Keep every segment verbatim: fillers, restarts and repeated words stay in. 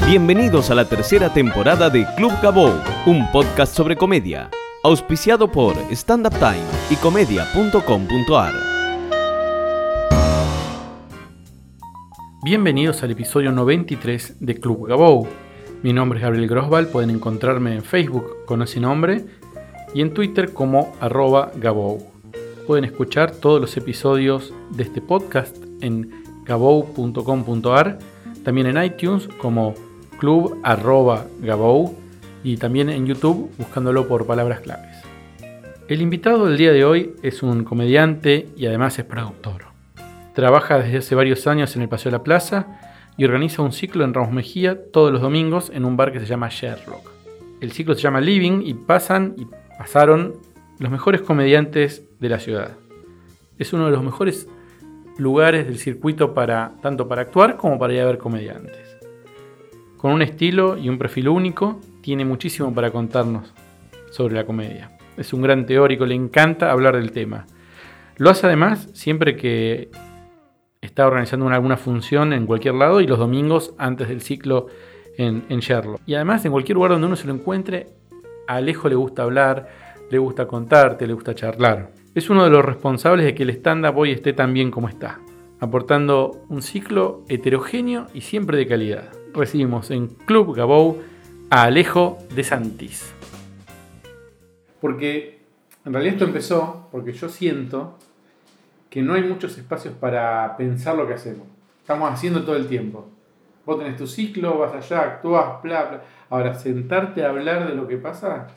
Bienvenidos a la tercera temporada de Club Gabou, un podcast sobre comedia, auspiciado por Stand Up Time y comedia punto com punto a r. Bienvenidos al episodio noventa y tres de Club Gabou. Mi nombre es Gabriel Grosval, pueden encontrarme en Facebook con ese nombre y en Twitter como arroba Gabou. Pueden escuchar todos los episodios de este podcast en gabou punto com punto a r, también en iTunes como club arroba Gabou y también en YouTube buscándolo por palabras claves. El invitado del día de hoy es un comediante y además es productor. Trabaja desde hace varios años en el Paseo de la Plaza y organiza un ciclo en Ramos Mejía todos los domingos en un bar que se llama Sherlock. El ciclo se llama Living y pasan y pasaron los mejores comediantes de la ciudad. Es uno de los mejores lugares del circuito para tanto para actuar como para ir a ver comediantes. Con un estilo y un perfil único, tiene muchísimo para contarnos sobre la comedia. Es un gran teórico, le encanta hablar del tema. Lo hace además siempre que está organizando una, alguna función en cualquier lado y los domingos antes del ciclo en, en Sherlock. Y además en cualquier lugar donde uno se lo encuentre, a Alejo le gusta hablar, le gusta contarte, le gusta charlar. Es uno de los responsables de que el stand-up hoy esté tan bien como está, aportando un ciclo heterogéneo y siempre de calidad. Recibimos en Club Gabou a Alejo de Santis. Porque en realidad esto empezó porque yo siento que no hay muchos espacios para pensar lo que hacemos. Estamos haciendo todo el tiempo. Vos tenés tu ciclo, vas allá, actuás, bla, bla. Ahora, sentarte a hablar de lo que pasa.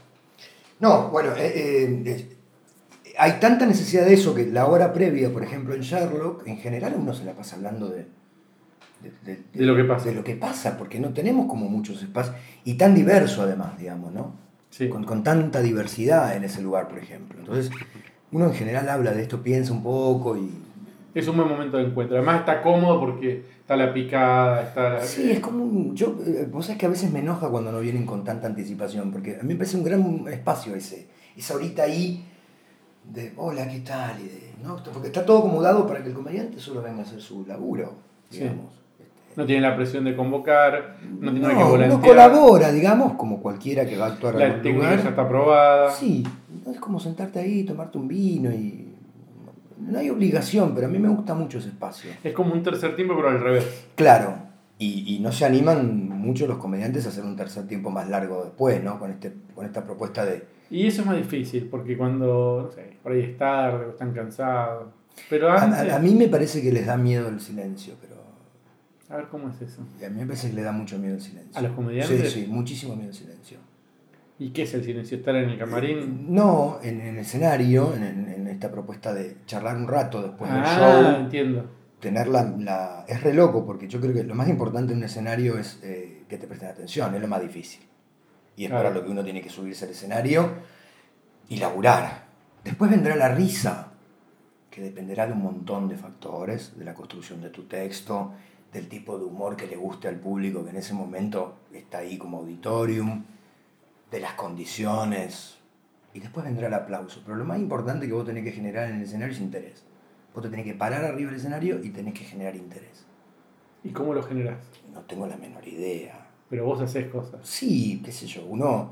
No, bueno, eh, eh, hay tanta necesidad de eso que la hora previa, por ejemplo, en Sherlock, en general uno se la pasa hablando de, de, de, de, de lo que pasa. De lo que pasa, porque no tenemos como muchos espacios, y tan diverso además, digamos, ¿no? Sí. Con, con tanta diversidad en ese lugar, por ejemplo. Entonces, uno en general habla de esto, piensa un poco y... Es un buen momento de encuentro. Además está cómodo porque está la picada, está la... Sí, es como un... Yo, vos sabés que a veces me enoja cuando no vienen con tanta anticipación, porque a mí me parece un gran espacio ese, esa horita ahí de hola, ¿qué tal? Y de, ¿no? Porque está todo acomodado para que el comediante solo venga a hacer su laburo, digamos. Sí. No tiene la presión de convocar, no tiene no, que volantear. Uno colabora, digamos, como cualquiera que va a actuar la en algún técnica lugar. ya está aprobada. Sí, es como sentarte ahí, tomarte un vino y... No hay obligación, pero a mí me gusta mucho ese espacio. Es como un tercer tiempo, pero al revés. Claro, y, y no se animan mucho los comediantes a hacer un tercer tiempo más largo después, ¿no? Con, este, con esta propuesta de... Y eso es más difícil, porque cuando, no sé, por ahí es tarde o están cansados. Pero antes... a, a, a mí me parece que les da miedo el silencio, pero... A ver, ¿cómo es eso? A mí me parece que le da mucho miedo el silencio. ¿A los comediantes? Sí, sí, muchísimo miedo el silencio. ¿Y qué es el silencio? ¿Estar en el camarín? No, en, en el escenario, en, en esta propuesta de charlar un rato después del ah, show. Ah, entiendo. Tener la, la... Es re loco, porque yo creo que lo más importante en un escenario es eh, que te presten atención, es lo más difícil. Y es claro. para lo que uno tiene que subirse al escenario y laburar. Después vendrá la risa, que dependerá de un montón de factores, de la construcción de tu texto, del tipo de humor que le guste al público que en ese momento está ahí como auditorium, de las condiciones, y después vendrá el aplauso. Pero lo más importante que vos tenés que generar en el escenario es interés. Vos te tenés que parar arriba del escenario y tenés que generar interés. ¿Y cómo lo generás? No tengo la menor idea. Pero vos haces cosas. Sí, qué sé yo, uno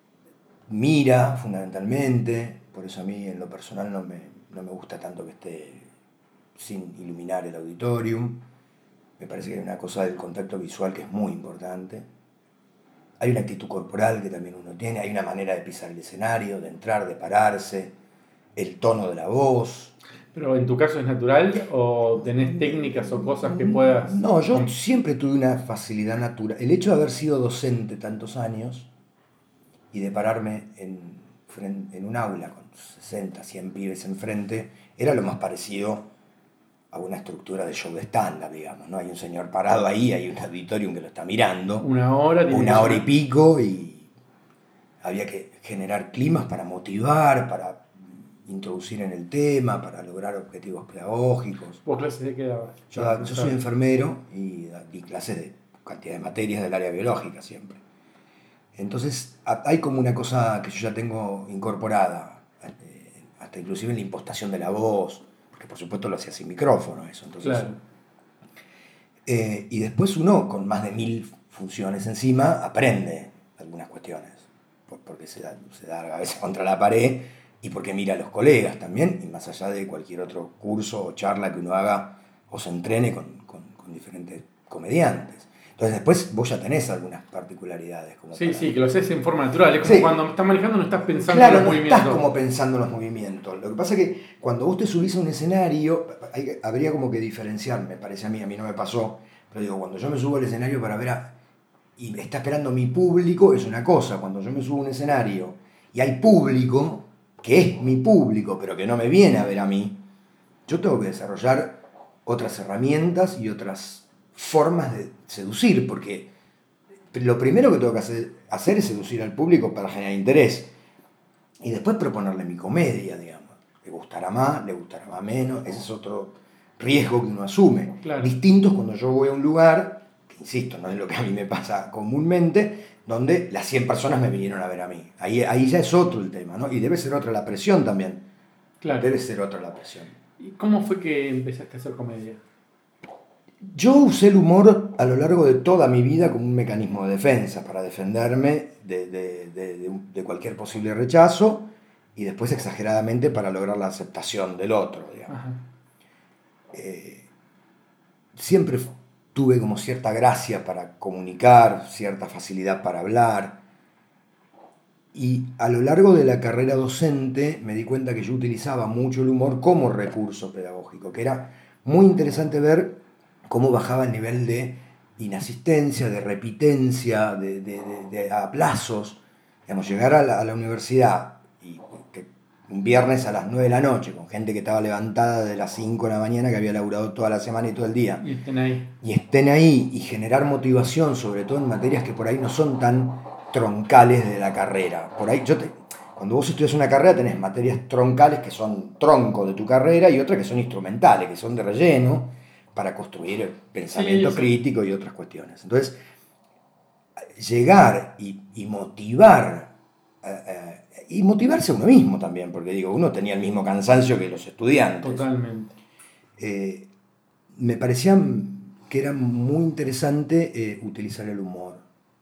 mira fundamentalmente, por eso a mí en lo personal no me, no me gusta tanto que esté sin iluminar el auditorium. Me parece que hay una cosa del contacto visual que es muy importante. Hay una actitud corporal que también uno tiene, hay una manera de pisar el escenario, de entrar, de pararse, el tono de la voz. ¿Pero en tu caso es natural o tenés técnicas o cosas que puedas...? No, yo siempre tuve una facilidad natural. El hecho de haber sido docente tantos años y de pararme en, en un aula con sesenta, cien pibes enfrente, era lo más parecido a una estructura de show de stand-up, digamos, ¿no? Hay un señor parado ahí, hay un auditorium que lo está mirando. Una hora. Una hora y pico, y había que generar climas para motivar, para introducir en el tema, para lograr objetivos pedagógicos. ¿Vos clases de qué dabas? Yo, yo soy enfermero y di clases de cantidad de materias del área biológica siempre. Entonces hay como una cosa que yo ya tengo incorporada, hasta inclusive en la impostación de la voz, porque por supuesto lo hacía sin micrófono eso. Entonces, claro. eh, y después uno con más de mil funciones encima, aprende algunas cuestiones, porque se da, se da la cabeza contra la pared y porque mira a los colegas también, y más allá de cualquier otro curso o charla que uno haga o se entrene con, con, con diferentes comediantes. Entonces después vos ya tenés algunas particularidades. Como sí, para... sí, que lo haces en forma natural. Es como sí. Cuando estás manejando no estás pensando claro, en los no movimientos. Estás como pensando en los movimientos. Lo que pasa es que cuando vos te subís a un escenario, hay, habría como que diferenciar, me parece a mí, a mí no me pasó, pero digo, cuando yo me subo al escenario para ver a... y está esperando mi público, es una cosa. Cuando yo me subo a un escenario y hay público, que es mi público, pero que no me viene a ver a mí, yo tengo que desarrollar otras herramientas y otras formas de seducir, porque lo primero que tengo que hacer, hacer es seducir al público para generar interés. Y después proponerle mi comedia, digamos. Le gustará más, le gustará más menos. Ese es otro riesgo que uno asume. Claro. Distintos cuando yo voy a un lugar, que insisto, no es lo que a mí me pasa comúnmente, donde las cien personas me vinieron a ver a mí. Ahí, ahí ya es otro el tema, ¿no? Y debe ser otra la presión también. Claro. Debe ser otra la presión. ¿Y cómo fue que empezaste a hacer comedia? Yo usé el humor a lo largo de toda mi vida como un mecanismo de defensa, para defenderme de, de, de, de, de cualquier posible rechazo y después exageradamente para lograr la aceptación del otro, digamos. Eh, siempre tuve como cierta gracia para comunicar, cierta facilidad para hablar, y a lo largo de la carrera docente me di cuenta que yo utilizaba mucho el humor como recurso pedagógico, que era muy interesante ver cómo bajaba el nivel de inasistencia, de repitencia, de, de, de, de aplazos. Digamos, llegar a la, a la universidad y que un viernes a las nueve de la noche, con gente que estaba levantada de las cinco de la mañana, que había laburado toda la semana y todo el día. Y estén ahí. Y estén ahí y generar motivación, sobre todo en materias que por ahí no son tan troncales de la carrera. Por ahí, yo te, cuando vos estudias una carrera tenés materias troncales que son tronco de tu carrera y otras que son instrumentales, que son de relleno, para construir pensamiento sí, sí. crítico y otras cuestiones. Entonces, llegar y, y motivar, eh, y motivarse a uno mismo también, porque digo, uno tenía el mismo cansancio que los estudiantes. Totalmente. Eh, me parecía que era muy interesante eh, utilizar el humor.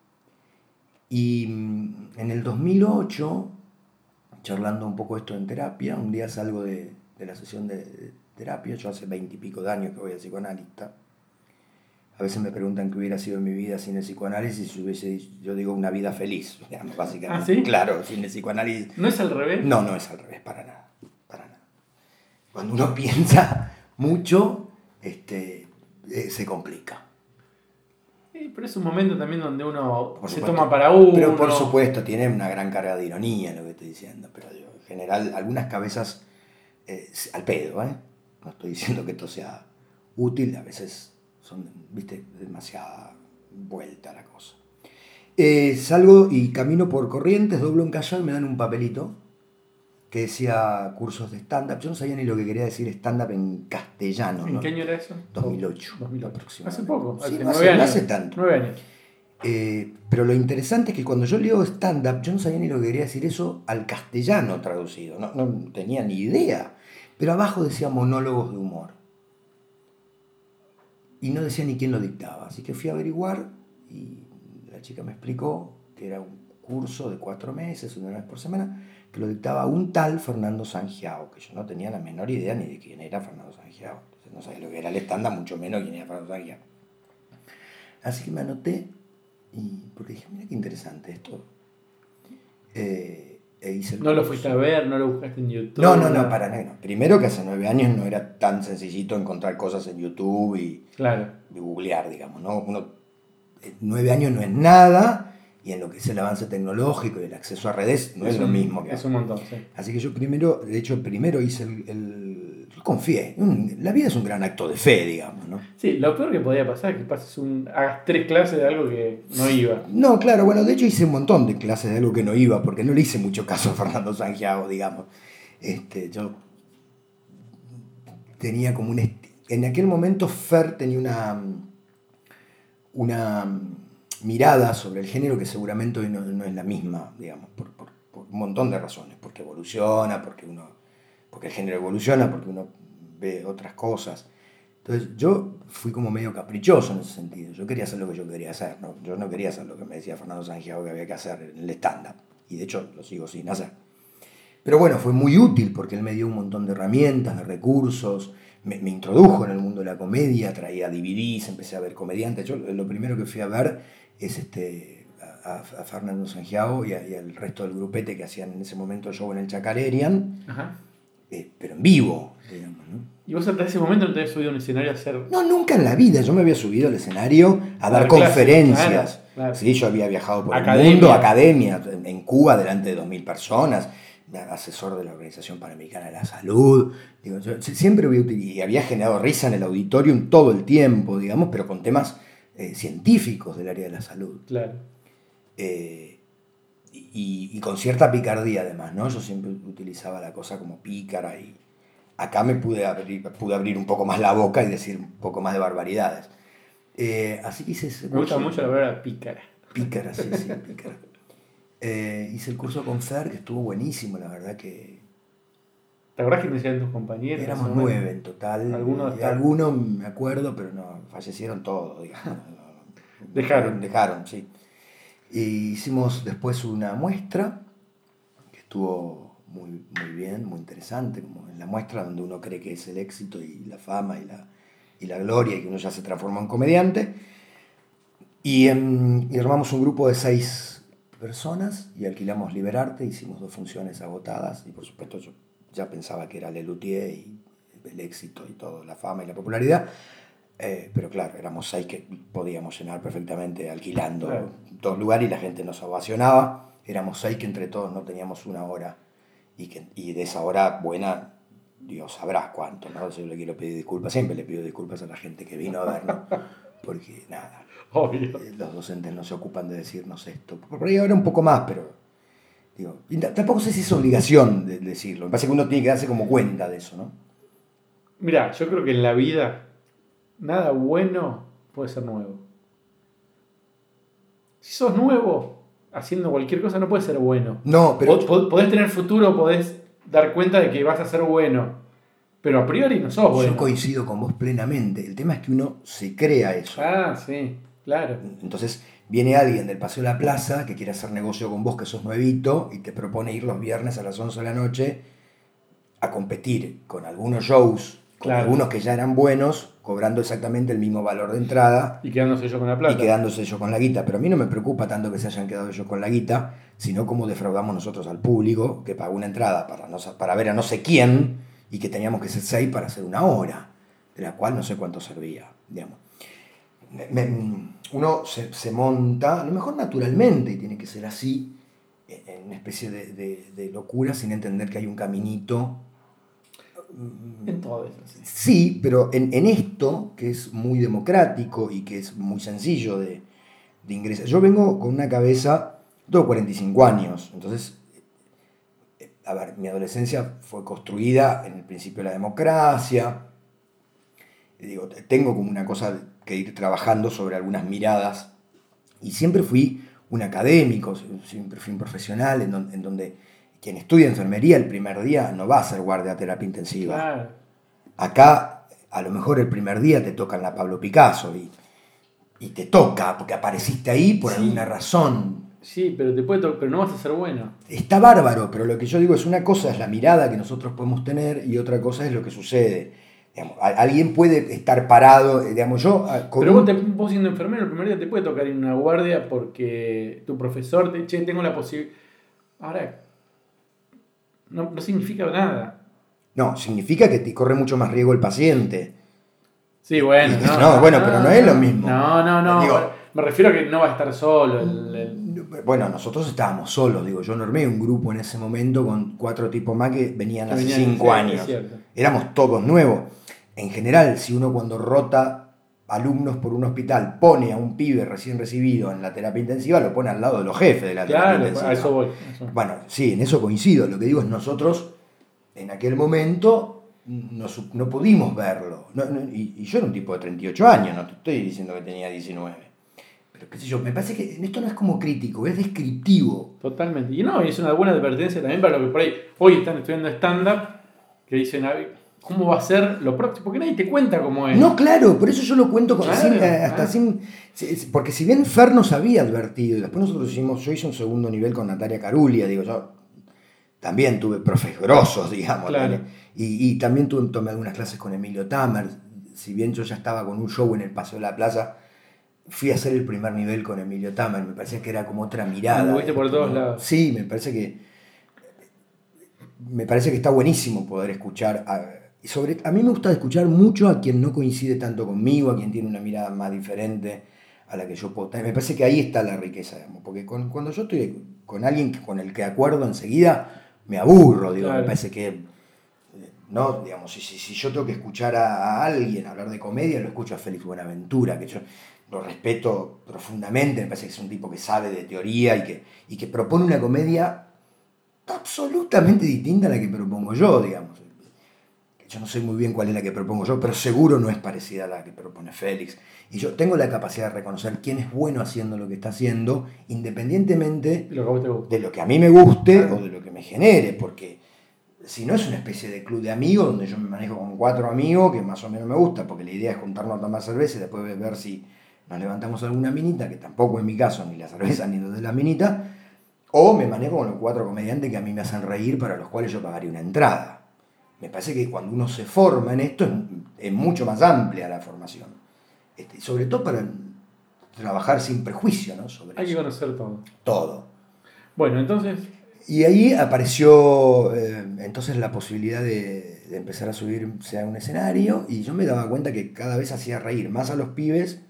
Y en el dos mil ocho, charlando un poco esto en terapia, un día salgo de, de la sesión de terapia, yo hace veintipico de años que voy al psicoanalista. A veces me preguntan qué hubiera sido mi vida sin el psicoanálisis, y hubiese, yo digo una vida feliz, digamos, básicamente. ¿Ah, sí? Claro, sin el psicoanálisis. ¿No es al revés? No, no es al revés, para nada, para nada. Cuando uno piensa mucho, este, eh, se complica. Sí, pero es un momento también donde uno Por se supuesto. toma para uno. Pero por supuesto, tiene una gran carga de ironía lo que estoy diciendo, pero digo, en general, algunas cabezas eh, al pedo, ¿eh? No estoy diciendo que esto sea útil, a veces son, viste, demasiada vuelta la cosa. Eh, salgo y camino por Corrientes, doblo un Callao y me dan un papelito que decía cursos de stand-up. Yo no sabía ni lo que quería decir stand-up en castellano. ¿En ¿no? qué año era eso? dos mil ocho, dos mil ocho. aproximadamente. Hace poco, sí, hace no nueve hace, años. No hace tanto. Nueve años. Eh, pero lo interesante es que cuando yo leo stand-up, yo no sabía ni lo que quería decir eso al castellano traducido. No, no tenía ni idea. Pero abajo decía monólogos de humor. Y no decía ni quién lo dictaba. Así que fui a averiguar y la chica me explicó que era un curso de cuatro meses, una vez por semana, que lo dictaba un tal Fernando Sangiao, que yo no tenía la menor idea ni de quién era Fernando Sangiao. Entonces no sabía lo que era el stand-up, mucho menos quién era Fernando Sangiao. Así que me anoté, y, porque dije, mira qué interesante esto. Eh, E hice ¿No lo fuiste a ver? ¿No lo buscaste en YouTube? No, no, no, para nada. No. Primero que hace nueve años no era tan sencillito encontrar cosas en YouTube y, claro. y googlear, digamos, ¿no? Uno, nueve años no es nada, y en lo que es el avance tecnológico y el acceso a redes no es, es un, lo mismo que es un montón, sí. Así que yo primero, de hecho, primero hice el... el yo confié. Un, la vida es un gran acto de fe, digamos, ¿no? Sí, lo peor que podía pasar es que pases un, hagas tres clases de algo que no iba. No, claro, bueno, de hecho hice un montón de clases de algo que no iba, porque no le hice mucho caso a Fernando Sangiao, digamos. Este, yo tenía como un... Est- en aquel momento Fer tenía una... una mirada sobre el género que seguramente hoy no, no es la misma, digamos, por, por, por un montón de razones, porque evoluciona, porque uno, porque el género evoluciona, porque uno ve otras cosas. Entonces yo fui como medio caprichoso en ese sentido. Yo quería hacer lo que yo quería hacer, ¿no? Yo no quería hacer lo que me decía Fernando Sangiao que había que hacer en el stand-up. Y de hecho lo sigo sin hacer. Pero bueno, fue muy útil porque él me dio un montón de herramientas, de recursos, me, me introdujo en el mundo de la comedia, traía D V Ds, empecé a ver comediantes. Yo lo primero que fui a ver es este, a, a Fernando Sangiao y, a, y al resto del grupete que hacían en ese momento el show en el Chacarerian, eh, pero en vivo, digamos, ¿no? ¿Y vos hasta ese momento no te habías subido a un escenario a hacer...? No, nunca en la vida. Yo me había subido al escenario a dar, dar conferencias. Clases, claro, claro. Sí, yo había viajado por academia. el mundo, academia, en Cuba delante de dos mil personas, asesor de la Organización Panamericana de la Salud. Digo, yo siempre había, y había generado risa en el auditorium todo el tiempo, digamos, pero con temas eh, científicos del área de la salud. Claro. Eh, y, y con cierta picardía además, ¿no? Yo siempre utilizaba la cosa como pícara y acá me pude abrir, pude abrir un poco más la boca y decir un poco más de barbaridades. Eh, así que hice ese curso. Me gusta mucho la palabra pícara. Pícara, sí, sí, pícara. Eh, hice el curso con Fer, que estuvo buenísimo, la verdad que... ¿Te acordás que me decían tus compañeros? Éramos nueve en total. Algunos, y algunos me acuerdo, pero no, fallecieron todos, digamos. Dejaron. Dejaron, sí. Y hicimos después una muestra, que estuvo muy, muy bien, muy interesante, como en la muestra donde uno cree que es el éxito y la fama y la, y la gloria, y que uno ya se transforma en comediante. Y, en, y armamos un grupo de seis personas y alquilamos Liberarte, hicimos dos funciones agotadas y por supuesto yo ya pensaba que era Lelutier y el éxito y todo, la fama y la popularidad, eh, pero claro, éramos seis que podíamos llenar perfectamente alquilando claro. dos lugares y la gente nos ovacionaba, éramos seis que entre todos no teníamos una hora y, que, y de esa hora buena Dios sabrá cuánto, ¿no? Yo le quiero pedir disculpas, siempre le pido disculpas a la gente que vino a vernos, porque nada, obvio. Los docentes no se ocupan de decirnos esto. Por ahí ahora un poco más, pero digo, tampoco sé si es obligación de decirlo. Me parece que uno tiene que darse como cuenta de eso, ¿no? Mirá, yo creo que en la vida nada bueno puede ser nuevo. Si sos nuevo haciendo cualquier cosa no puede ser bueno. No, pero... Podés tener futuro, podés dar cuenta de que vas a ser bueno. Pero a priori no sos bueno. Yo coincido con vos plenamente. El tema es que uno se crea eso. Ah, sí, claro. Entonces viene alguien del Paseo de la Plaza que quiere hacer negocio con vos, que sos nuevito, y te propone ir los viernes a las once de la noche a competir con algunos shows, con claro. algunos que ya eran buenos, cobrando exactamente el mismo valor de entrada. Y quedándose ellos con la plata. Y quedándose ellos con la guita. Pero a mí no me preocupa tanto que se hayan quedado ellos con la guita, sino cómo defraudamos nosotros al público, que pagó una entrada para, no, para ver a no sé quién, y que teníamos que ser seis para hacer una hora, de la cual no sé cuánto servía, digamos. Me, uno se, se monta, a lo mejor naturalmente, y tiene que ser así, en una especie de, de, de locura, sin entender que hay un caminito. En todo eso. Sí, sí pero en, en esto, que es muy democrático y que es muy sencillo de, de ingresar. Yo vengo con una cabeza, tengo cuarenta y cinco años, entonces... A ver, mi adolescencia fue construida en el principio de la democracia. Y digo, tengo como una cosa que ir trabajando sobre algunas miradas. Y siempre fui un académico, siempre fui un profesional, en donde, en donde quien estudia enfermería el primer día no va a hacer guardia a terapia intensiva. Claro. Acá, a lo mejor el primer día te tocan la Pablo Picasso y, y te toca porque apareciste ahí por sí. alguna razón. Sí, pero te puede to- pero no vas a ser bueno. Está bárbaro, pero lo que yo digo es una cosa es la mirada que nosotros podemos tener y otra cosa es lo que sucede. Digamos, alguien puede estar parado, digamos, yo... Pero vos, te, vos siendo enfermero el primer día te puede tocar en una guardia porque tu profesor te che, tengo la posibilidad... Ahora, no, no significa nada. No, significa que te corre mucho más riesgo el paciente. Sí, bueno. No, no, no bueno, no, pero no, no es lo mismo. No, no, no. Digo, me refiero a que no va a estar solo. El, el... Bueno, nosotros estábamos solos, digo, yo normé un grupo en ese momento con cuatro tipos más que venían hace venían, cinco sí, años. Éramos todos nuevos. En general, si uno cuando rota alumnos por un hospital pone a un pibe recién recibido en la terapia intensiva, lo pone al lado de los jefes de la claro, terapia intensiva. A eso voy. Eso. Bueno, sí, en eso coincido. Lo que digo es nosotros, en aquel momento, no, no pudimos verlo. No, no, y, y yo era un tipo de treinta y ocho años, no te estoy diciendo que tenía diecinueve. Pero qué sé yo, me parece que esto no es como crítico, es descriptivo. Totalmente. Y no, es una buena advertencia también para lo que por ahí hoy están estudiando stand-up, que dicen, cómo va a ser lo próximo, porque nadie te cuenta cómo es. No, claro, por eso yo lo cuento con, Claro, sin, claro. hasta sin... Porque si bien Fer nos había advertido, y después nosotros hicimos, yo hice un segundo nivel con Natalia Carulia, digo, yo también tuve profes grosos, digamos. Claro. Y, y también tuve, tomé algunas clases con Emilio Tamer, si bien yo ya estaba con un show en el Paseo de la Plaza, fui a hacer el primer nivel con Emilio Tamer, me parecía que era como otra mirada. Anduviste por esto, todos ¿no? lados. Sí, me parece que me parece que está buenísimo poder escuchar a, sobre, a mí me gusta escuchar mucho a quien no coincide tanto conmigo, a quien tiene una mirada más diferente a la que yo puedo tener. Me parece que ahí está la riqueza, digamos, porque con, cuando yo estoy con alguien con el que acuerdo enseguida, me aburro, digo, Claro. me parece que no, digamos, si, si, si yo tengo que escuchar a, a alguien hablar de comedia, lo escucho a Félix Buenaventura, que yo lo respeto profundamente, me parece que es un tipo que sabe de teoría y que, y que propone una comedia absolutamente distinta a la que propongo yo, digamos. Yo no sé muy bien cuál es la que propongo yo, pero seguro no es parecida a la que propone Félix. Y yo tengo la capacidad de reconocer quién es bueno haciendo lo que está haciendo, independientemente Lo que a vos te gusta. de lo que a mí me guste o de lo que me genere, porque si no es una especie de club de amigos donde yo me manejo con cuatro amigos que más o menos me gusta, porque la idea es juntarnos a tomar cerveza y después ver si nos levantamos alguna minita, que tampoco es mi caso, ni la cerveza ni lo de la minita, o me manejo con los cuatro comediantes que a mí me hacen reír, para los cuales yo pagaría una entrada. Me parece que cuando uno se forma en esto es, es mucho más amplia la formación. Este, sobre todo para trabajar sin prejuicio, ¿no? Sobre Hay que eso. conocer todo. Todo. Bueno, entonces, Y ahí apareció eh, entonces la posibilidad de, de empezar a subirse a un escenario, y yo me daba cuenta que cada vez hacía reír más a los pibes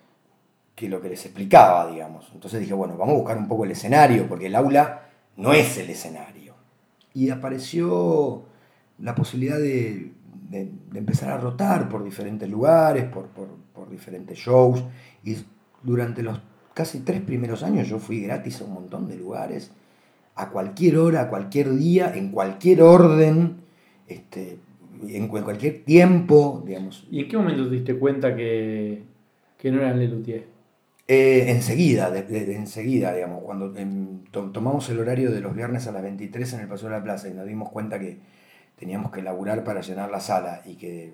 que lo que les explicaba, digamos. Entonces dije, bueno, vamos a buscar un poco el escenario, porque el aula no es el escenario. Y apareció la posibilidad de, de, de empezar a rotar por diferentes lugares, por, por, por diferentes shows, y durante los casi tres primeros años yo fui gratis a un montón de lugares, a cualquier hora, a cualquier día, en cualquier orden, este, en cualquier tiempo, digamos. ¿y en qué momento te diste cuenta que, que no eran Lelutier? Eh, enseguida, de, de, de enseguida, digamos, cuando en, to, tomamos el horario de los viernes a las veintitrés en el Paseo de la Plaza y nos dimos cuenta que teníamos que laburar para llenar la sala y que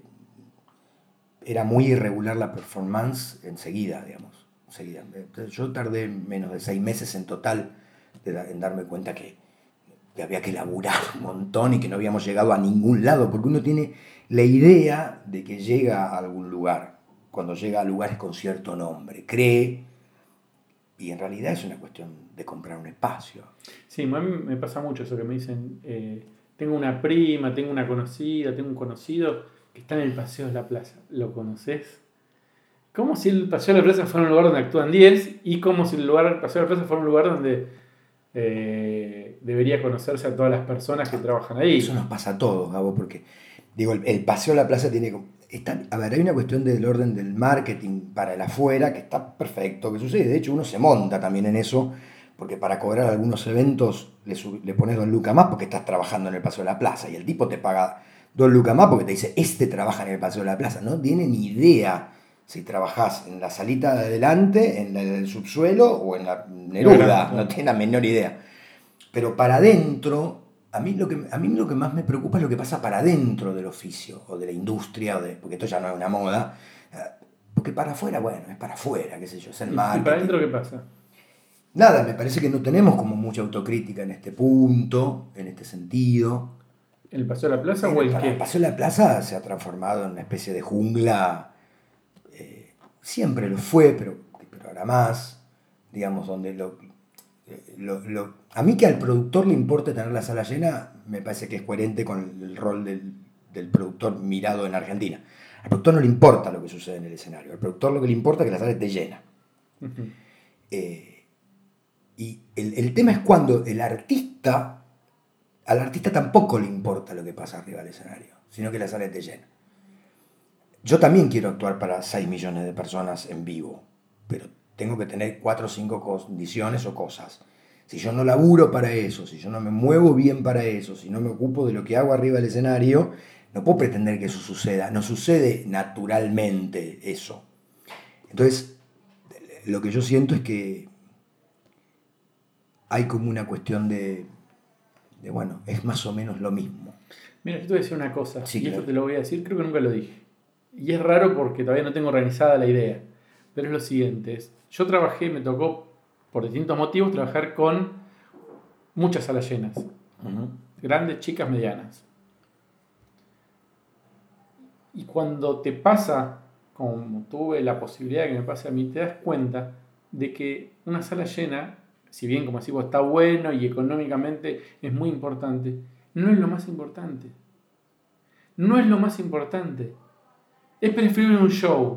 era muy irregular la performance, enseguida, digamos, enseguida. Entonces, yo tardé menos de seis meses en total de, en darme cuenta que, que había que laburar un montón y que no habíamos llegado a ningún lado, porque uno tiene la idea de que llega a algún lugar, cuando llega a lugares con cierto nombre, cree, y en realidad es una cuestión de comprar un espacio. Sí, a mí me pasa mucho eso que me dicen, eh, tengo una prima, tengo una conocida, tengo un conocido que está en el Paseo de la Plaza. ¿Lo conoces? Como si el Paseo de la Plaza fuera un lugar donde actúan diez y como si el lugar, el Paseo de la Plaza fuera un lugar donde eh, debería conocerse a todas las personas que trabajan ahí. Eso nos pasa a todos, Gabo, porque digo, el, el Paseo de la Plaza tiene... Está, a ver, hay una cuestión del orden del marketing para el afuera que está perfecto, que sucede. De hecho, uno se monta también en eso, porque para cobrar algunos eventos le, sub, le pones dos lucas más porque estás trabajando en el Paseo de la Plaza, y el tipo te paga dos lucas más porque te dice, este trabaja en el Paseo de la Plaza. No tiene ni idea si trabajás en la salita de adelante, en la del subsuelo o en la Neruda. No tiene la menor idea. Pero para adentro... A mí, lo que, a mí lo que más me preocupa es lo que pasa para adentro del oficio, o de la industria, o de, porque esto ya no es una moda. Porque para afuera, bueno, es para afuera, qué sé yo, es el marketing. ¿Y para adentro qué pasa? Nada, me parece que no tenemos como mucha autocrítica en este punto, en este sentido. ¿El Paseo de la Plaza o el qué? El Paseo de la Plaza se ha transformado en una especie de jungla. Eh, siempre lo fue, pero, pero ahora más, digamos, donde lo... Lo, lo, a mí que al productor le importe tener la sala llena, me parece que es coherente con el rol del, del productor mirado en Argentina. Al productor no le importa lo que sucede en el escenario, al productor lo que le importa es que la sala esté llena. Uh-huh. Eh, y el, el tema es cuando el artista, al artista tampoco le importa lo que pasa arriba del escenario, sino que la sala esté llena. Yo también quiero actuar para seis millones de personas en vivo, pero tengo que tener cuatro o cinco condiciones o cosas. Si yo no laburo para eso, si yo no me muevo bien para eso, si no me ocupo de lo que hago arriba del escenario, no puedo pretender que eso suceda. No sucede naturalmente eso. Entonces, lo que yo siento es que hay como una cuestión de, de, bueno, es más o menos lo mismo. Mira, yo te voy a decir una cosa, Sí, y claro. esto te lo voy a decir, creo que nunca lo dije. Y es raro porque todavía no tengo organizada la idea. Pero es lo siguiente, es, yo trabajé, me tocó, por distintos motivos, trabajar con muchas salas llenas. Uh-huh. Grandes, chicas, medianas. Y cuando te pasa, como tuve la posibilidad de que me pase a mí, te das cuenta de que una sala llena, si bien como decimos está bueno y económicamente es muy importante, no es lo más importante. No es lo más importante. Es preferible un show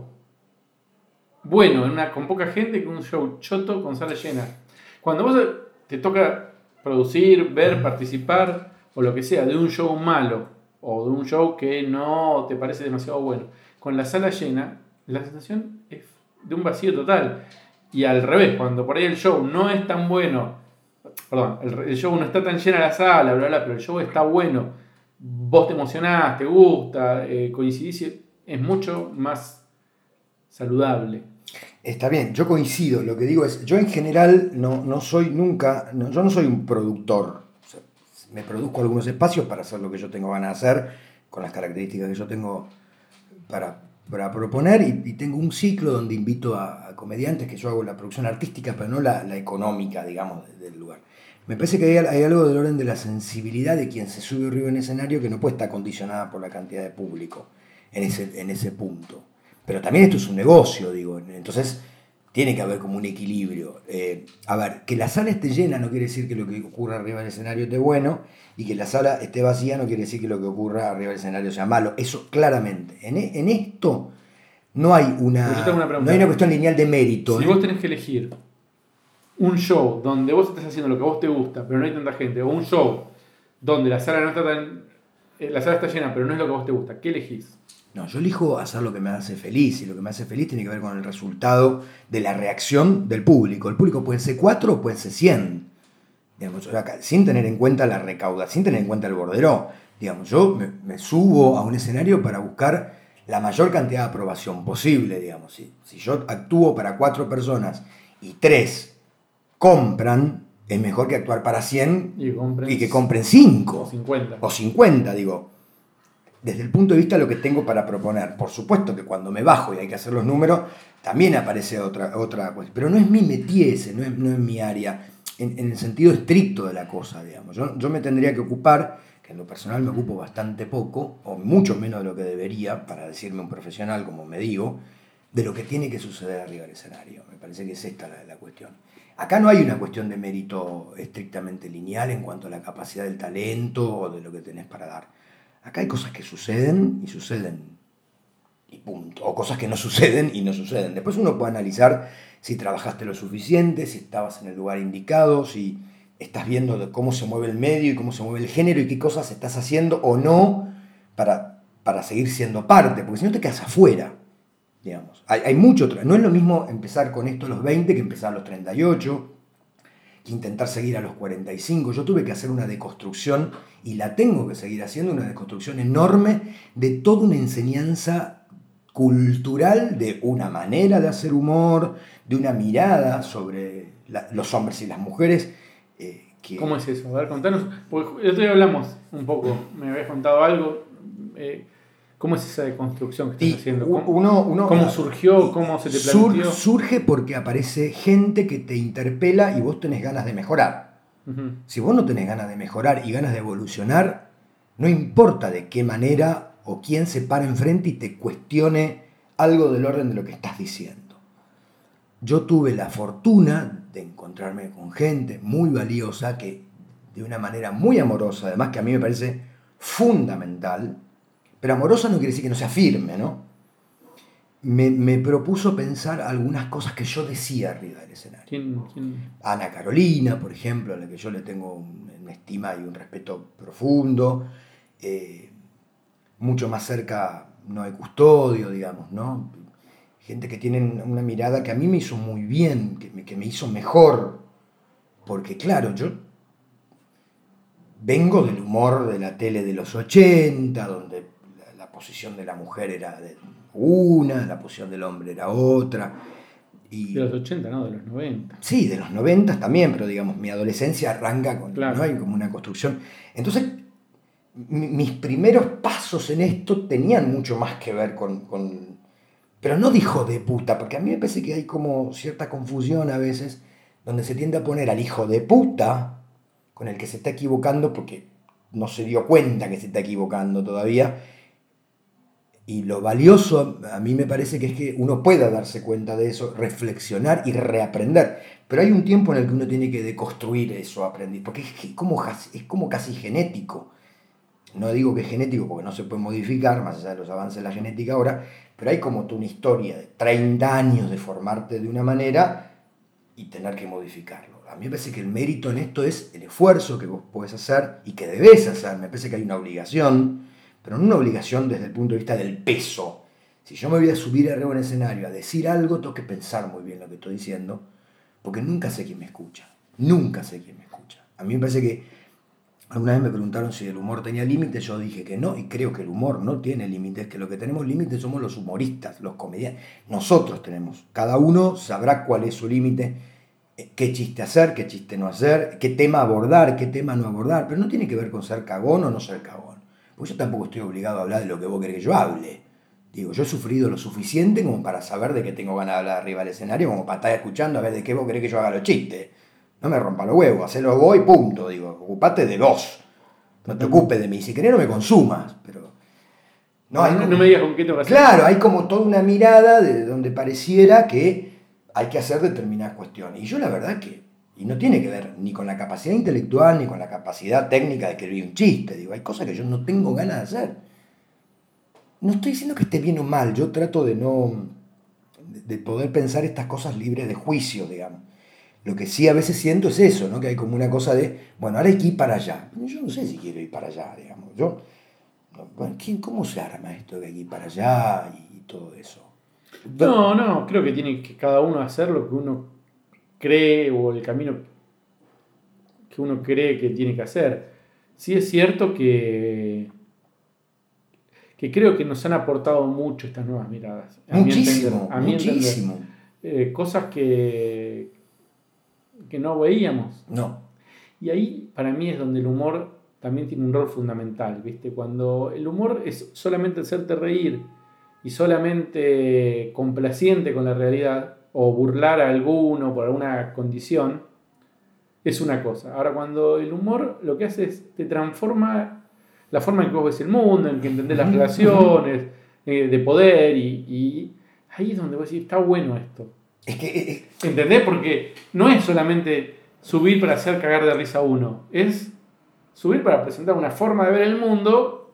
bueno en una, con poca gente que un show choto con sala llena. Cuando vos te toca producir, ver, participar o lo que sea de un show malo o de un show que no te parece demasiado bueno, con la sala llena, la sensación es de un vacío total. Y al revés, cuando por ahí el show no es tan bueno, perdón, el, el show no está tan llena la sala, bla, bla, pero el show está bueno, vos te emocionás, te gusta, eh, coincidís, es mucho más saludable. Está bien, yo coincido, lo que digo es, yo en general no, no soy nunca, no, yo no soy un productor, o sea, me produzco algunos espacios para hacer lo que yo tengo ganas de hacer, con las características que yo tengo para, para proponer, y, y tengo un ciclo donde invito a, a comediantes, que yo hago la producción artística, pero no la, la económica, digamos, de, del lugar. Me parece que hay, hay algo del orden de la sensibilidad de quien se sube arriba en escenario que no puede estar condicionada por la cantidad de público en ese, en ese punto. Pero también esto es un negocio, digo, entonces tiene que haber como un equilibrio. Eh, a ver, que la sala esté llena no quiere decir que lo que ocurra arriba del escenario esté bueno, y que la sala esté vacía no quiere decir que lo que ocurra arriba del escenario sea malo. Eso claramente. En, en esto no hay una, una no hay una cuestión lineal de mérito. Si ¿eh? vos tenés que elegir un show donde vos estés haciendo lo que a vos te gusta, pero no hay tanta gente, o un show donde la sala no está tan, eh, la sala está llena, pero no es lo que a vos te gusta, ¿qué elegís? No, yo elijo hacer lo que me hace feliz, y lo que me hace feliz tiene que ver con el resultado de la reacción del público. El público puede ser cuatro o puede ser cien, digamos, acá, sin tener en cuenta la recaudación, sin tener en cuenta el bordero. Digamos, yo me, me subo a un escenario para buscar la mayor cantidad de aprobación posible, digamos. Si, si yo actúo para cuatro personas y tres compran, es mejor que actuar para cien y, compren, y que compren cinco o cincuenta. O cincuenta, digo. Desde el punto de vista de lo que tengo para proponer. Por supuesto que cuando me bajo y hay que hacer los números, también aparece otra, otra cuestión. Pero no es mi métier ese, no es, no es mi área, en, en el sentido estricto de la cosa, digamos. Yo, yo me tendría que ocupar, que en lo personal me ocupo bastante poco, o mucho menos de lo que debería, para decirme un profesional, como me digo, de lo que tiene que suceder arriba del escenario. Me parece que es esta la, la cuestión. Acá no hay una cuestión de mérito estrictamente lineal en cuanto a la capacidad del talento o de lo que tenés para dar. Acá hay cosas que suceden y suceden y punto. O cosas que no suceden y no suceden. Después uno puede analizar si trabajaste lo suficiente, si estabas en el lugar indicado, si estás viendo de cómo se mueve el medio y cómo se mueve el género y qué cosas estás haciendo o no para, para seguir siendo parte. Porque si no te quedas afuera, digamos. Hay, hay mucho. No es lo mismo empezar con esto a los veinte que empezar a los treinta y ocho. Que intentar seguir a los cuarenta y cinco. Yo tuve que hacer una deconstrucción, y la tengo que seguir haciendo, una deconstrucción enorme de toda una enseñanza cultural, de una manera de hacer humor, de una mirada sobre la, los hombres y las mujeres. Eh, que... ¿Cómo es eso? A ver, contanos, porque el otro día hablamos un poco, me habías contado algo. Eh, ¿Cómo es esa deconstrucción que estás haciendo? ¿Cómo, uno, uno, ¿Cómo surgió? ¿Cómo se te planteó? Sur, surge porque aparece gente que te interpela y vos tenés ganas de mejorar. Uh-huh. Si vos no tenés ganas de mejorar y ganas de evolucionar, no importa de qué manera o quién se para enfrente y te cuestione algo del orden de lo que estás diciendo. Yo tuve la fortuna de encontrarme con gente muy valiosa que, de una manera muy amorosa, además que a mí me parece fundamental. Pero amorosa no quiere decir que no sea firme, ¿no? Me, me propuso pensar algunas cosas que yo decía arriba del escenario. ¿Quién, quién? Ana Carolina, por ejemplo, a la que yo le tengo una estima y un respeto profundo. Eh, mucho más cerca Noé Custodio, digamos, ¿no? Gente que tiene una mirada que a mí me hizo muy bien, que me, que me hizo mejor. Porque, claro, yo vengo del humor de la tele de los ochenta, donde la posición de la mujer era una, la posición del hombre era otra, Y, de los ochenta, ¿no? De los noventa. Sí, de los noventa también, pero digamos, mi adolescencia arranca con, claro. ¿no? Hay como una construcción. Entonces, mi, mis primeros pasos en esto tenían mucho más que ver con, con... Pero no de hijo de puta, porque a mí me parece que hay como cierta confusión a veces, donde se tiende a poner al hijo de puta, con el que se está equivocando porque no se dio cuenta que se está equivocando todavía. Y lo valioso a mí me parece que es que uno pueda darse cuenta de eso, reflexionar y reaprender. Pero hay un tiempo en el que uno tiene que deconstruir eso aprendiz, porque es como, es como casi genético. No digo que es genético porque no se puede modificar, más allá de los avances de la genética ahora, pero hay como tú una historia de treinta años de formarte de una manera y tener que modificarlo. A mí me parece que el mérito en esto es el esfuerzo que vos podés hacer y que debés hacer. Me parece que hay una obligación, pero no una obligación desde el punto de vista del peso. Si yo me voy a subir arriba en el escenario a decir algo, tengo que pensar muy bien lo que estoy diciendo, porque nunca sé quién me escucha. Nunca sé quién me escucha. A mí me parece que alguna vez me preguntaron si el humor tenía límites, yo dije que no, y creo que el humor no tiene límites, que lo que tenemos límites somos los humoristas, los comediantes. Nosotros tenemos, cada uno sabrá cuál es su límite, qué chiste hacer, qué chiste no hacer, qué tema abordar, qué tema no abordar, pero no tiene que ver con ser cagón o no ser cagón. Porque yo tampoco estoy obligado a hablar de lo que vos querés que yo hable. Digo, yo he sufrido lo suficiente como para saber de qué tengo ganas de hablar arriba del escenario, como para estar escuchando a ver de qué vos querés que yo haga los chistes. No me rompa los huevos, hacelo vos y punto. Digo, ocupate de vos. No te ocupes de mí. Si querés no me consumas, pero... No, hay como, no me digas con qué te vas a hacer. Claro, hay como toda una mirada de donde pareciera que hay que hacer determinadas cuestiones. Y yo la verdad que... Y no tiene que ver ni con la capacidad intelectual ni con la capacidad técnica de escribir un chiste. Digo, hay cosas que yo no tengo ganas de hacer. No estoy diciendo que esté bien o mal. Yo trato de no... de poder pensar estas cosas libres de juicio, digamos. Lo que sí a veces siento es eso, ¿no? Que hay como una cosa de, bueno, ahora hay que ir para allá. Yo no sé si quiero ir para allá, digamos. Yo, bueno, ¿quién, ¿cómo se arma esto de que hay que ir para allá y todo eso? No, no, creo que tiene que cada uno hacer lo que uno cree o el camino que uno cree que tiene que hacer. Sí es cierto que, que creo que nos han aportado mucho estas nuevas miradas. A muchísimo, a mí muchísimo. Entender, eh, cosas que... que no veíamos. No. Y ahí para mí es donde el humor también tiene un rol fundamental, ¿viste? Cuando el humor es solamente hacerte reír y solamente complaciente con la realidad o burlar a alguno por alguna condición, es una cosa. Ahora, cuando el humor lo que hace es te transforma la forma en que vos ves el mundo, en que entendés las relaciones eh, de poder y, y ahí es donde vos decís, está bueno esto. Es que, eh, ¿entendés? Porque no es solamente subir para hacer cagar de risa a uno, es subir para presentar una forma de ver el mundo.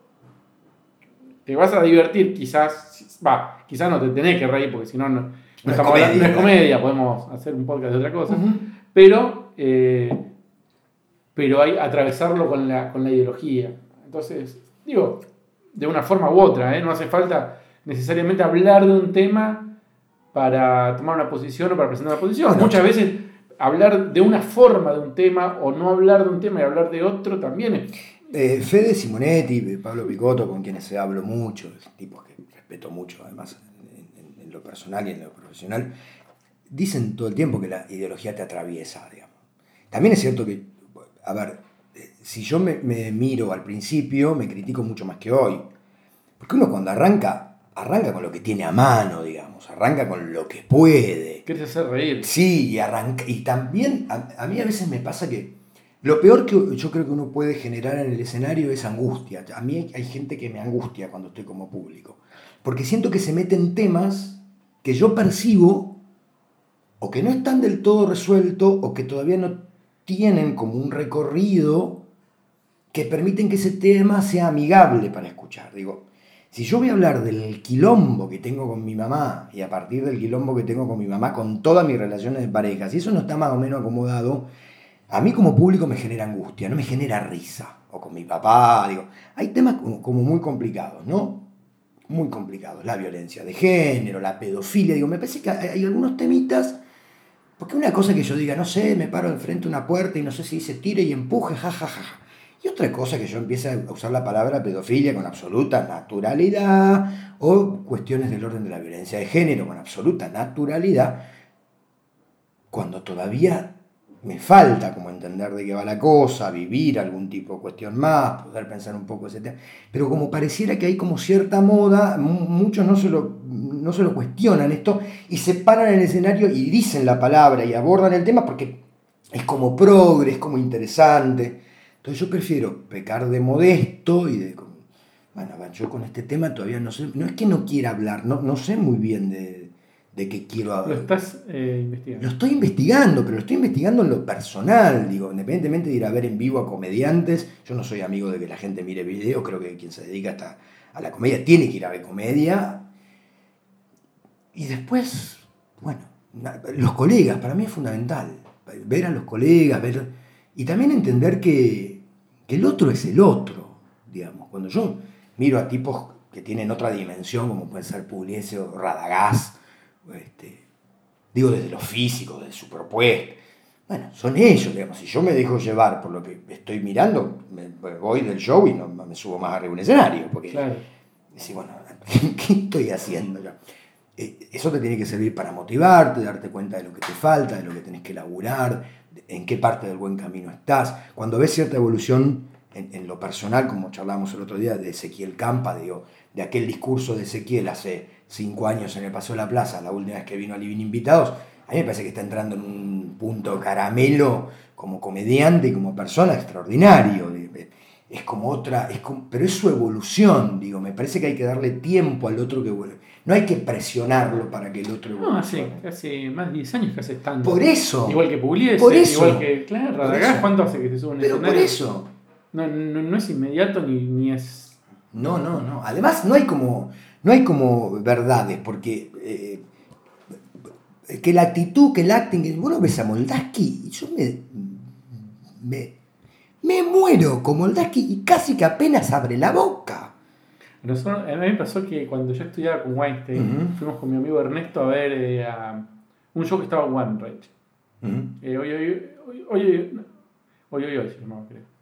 Te vas a divertir, quizás, va, quizás no te tenés que reír porque si no, no, no, no, estamos es hablando, no es comedia, podemos hacer un podcast de otra cosa, uh-huh. pero, eh, pero hay atravesarlo con la, con la ideología. Entonces, digo, de una forma u otra, ¿eh? No hace falta necesariamente hablar de un tema para tomar una posición o para presentar una posición. Bueno, muchas veces hablar de una forma de un tema o no hablar de un tema y hablar de otro también es... Eh, Fede Simonetti, Pablo Picotto, con quienes se hablo mucho, tipos que respeto mucho además en, en, en lo personal y en lo profesional, dicen todo el tiempo que la ideología te atraviesa, digamos. También es cierto que, a ver, si yo me, me miro al principio, me critico mucho más que hoy. Porque uno cuando arranca... Arranca con lo que tiene a mano, digamos. Arranca con lo que puede. ¿Quieres hacer reír? Sí, y arranca. Y también, a, a mí a veces me pasa que lo peor que yo creo que uno puede generar en el escenario es angustia. A mí hay, hay gente que me angustia cuando estoy como público. Porque siento que se meten temas que yo percibo o que no están del todo resueltos o que todavía no tienen como un recorrido que permiten que ese tema sea amigable para escuchar. Digo, si yo voy a hablar del quilombo que tengo con mi mamá y a partir del quilombo que tengo con mi mamá con todas mis relaciones de pareja, si eso no está más o menos acomodado, a mí como público me genera angustia, no me genera risa. O con mi papá, digo, hay temas como, como muy complicados, ¿no? Muy complicados. La violencia de género, la pedofilia, digo, me parece que hay, hay algunos temitas, porque una cosa que yo diga, no sé, me paro enfrente de una puerta y no sé si dice tire y empuje, jajaja. Ja, ja. Y otra cosa que yo empiece a usar la palabra pedofilia con absoluta naturalidad o cuestiones del orden de la violencia de género con absoluta naturalidad. cuando todavía me falta como entender de qué va la cosa, vivir algún tipo de cuestión más, poder pensar un poco ese tema. Pero como pareciera que hay como cierta moda, muchos no se lo, no se lo cuestionan esto y se paran en el escenario y dicen la palabra y abordan el tema porque es como progre, es como interesante. Entonces yo prefiero pecar de modesto y de... Bueno, yo con este tema todavía no sé, no es que no quiera hablar, no, no sé muy bien de, de qué quiero hablar. Lo estás eh, investigando. Lo estoy investigando, pero lo estoy investigando en lo personal, digo, independientemente de ir a ver en vivo a comediantes. Yo no soy amigo de que la gente mire videos, creo que quien se dedica hasta a la comedia tiene que ir a ver comedia. Y después, bueno, los colegas, para mí es fundamental, ver a los colegas, ver y también entender que, que el otro es el otro, digamos. Cuando yo miro a tipos que tienen otra dimensión, como pueden ser Pugliese o Radagás, este, digo desde lo físico, desde su propuesta, bueno, son ellos, digamos. Si yo me dejo llevar por lo que estoy mirando, me voy del show y no me subo más arriba de un escenario, porque claro. Decís, bueno, ¿qué estoy haciendo yo? Eso te tiene que servir para motivarte, darte cuenta de lo que te falta, de lo que tenés que laburar, en qué parte del buen camino estás. Cuando ves cierta evolución en, en lo personal, como charlábamos el otro día de Ezequiel Campa, digo, de aquel discurso de Ezequiel hace cinco años en el Paseo de la Plaza, la última vez que vino a Living Invitados, a mí me parece que está entrando en un punto caramelo como comediante y como persona extraordinario. Es como otra, es como, pero es su evolución, digo, me parece que hay que darle tiempo al otro que vuelve. No hay que presionarlo para que el otro evolucione. No, hace, hace más de diez años que hace tanto. Por eso. Igual que Pugliese, por eso, igual que, claro, Radagás, ¿cuánto hace que se sube un Pero escenario? por eso. No, no, no es inmediato ni, ni es... No, no, no. Además no hay como, no hay como verdades, porque eh, que la actitud, que el acting, bueno, ves a Moldavsky y yo me, me, me muero con Moldavsky y casi que apenas abre la boca. Nosotros, a mí me pasó que cuando yo estudiaba con Weinstein, uh-huh. fuimos con mi amigo Ernesto a ver eh, a un show que estaba en One Rage. Uh-huh. Eh, hoy, hoy, hoy, hoy, hoy, hoy, hoy, se llamaba, creo.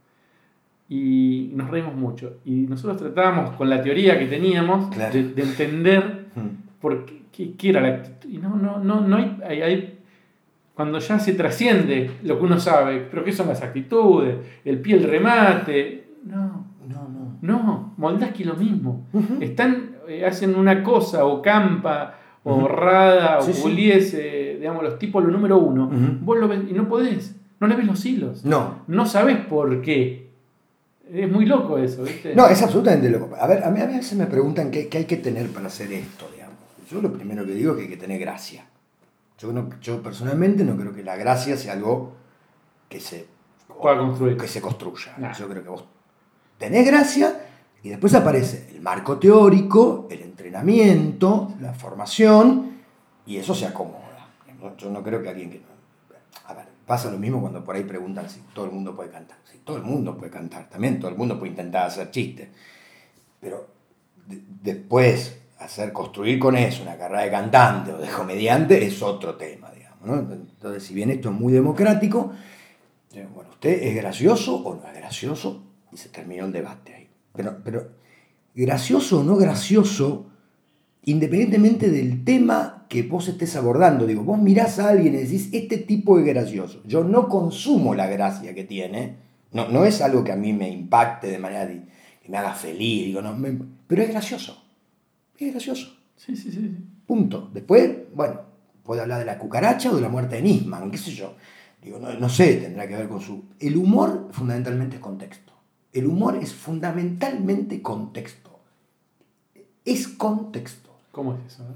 Y nos reímos mucho. Y nosotros tratábamos con la teoría que teníamos claro. de, de entender uh-huh. por qué, qué, qué era la actitud. Y no, no, no, no hay, hay, hay. Cuando ya se trasciende lo que uno sabe, pero qué son las actitudes, el pie, el remate. No, no, no. No, Moldavsky lo mismo. Uh-huh. Están, eh, hacen una cosa, o Campa, o uh-huh. Rada, sí, o Pugliese, sí. digamos, los tipos, lo número uno. Uh-huh. Vos lo ves y no podés, no le ves los hilos. No. No sabés por qué. Es muy loco eso, ¿viste? No, es absolutamente loco. A ver, a mí a veces me preguntan qué, qué hay que tener para hacer esto, digamos. Yo lo primero que digo es que hay que tener gracia. Yo, no, yo personalmente no creo que la gracia sea algo que se, pueda construir. Que se construya. Nah. Yo creo que vos tenés gracia y después aparece el marco teórico, el entrenamiento, la formación y eso se acomoda. Yo no creo que alguien que... A ver, pasa lo mismo cuando por ahí preguntan si todo el mundo puede cantar. Sí, todo el mundo puede cantar, también todo el mundo puede intentar hacer chistes. Pero de, después hacer construir con eso una carrera de cantante o de comediante es otro tema, digamos, ¿no? Entonces, si bien esto es muy democrático, bueno, ¿usted es gracioso o no es gracioso? Y se terminó el debate ahí. Pero, pero gracioso o no gracioso, independientemente del tema que vos estés abordando, digo, vos mirás a alguien y decís, este tipo es gracioso. Yo no consumo la gracia que tiene, no, no es algo que a mí me impacte de manera de, que me haga feliz, digo, no, me, pero es gracioso. Es gracioso. Sí, sí, sí. Punto. Después, bueno, puede hablar de la cucaracha o de la muerte de Nisman, qué sé yo. Digo, no, no sé, tendrá que ver con su... El humor fundamentalmente es contexto. El humor es fundamentalmente contexto. Es contexto. ¿Cómo es eso?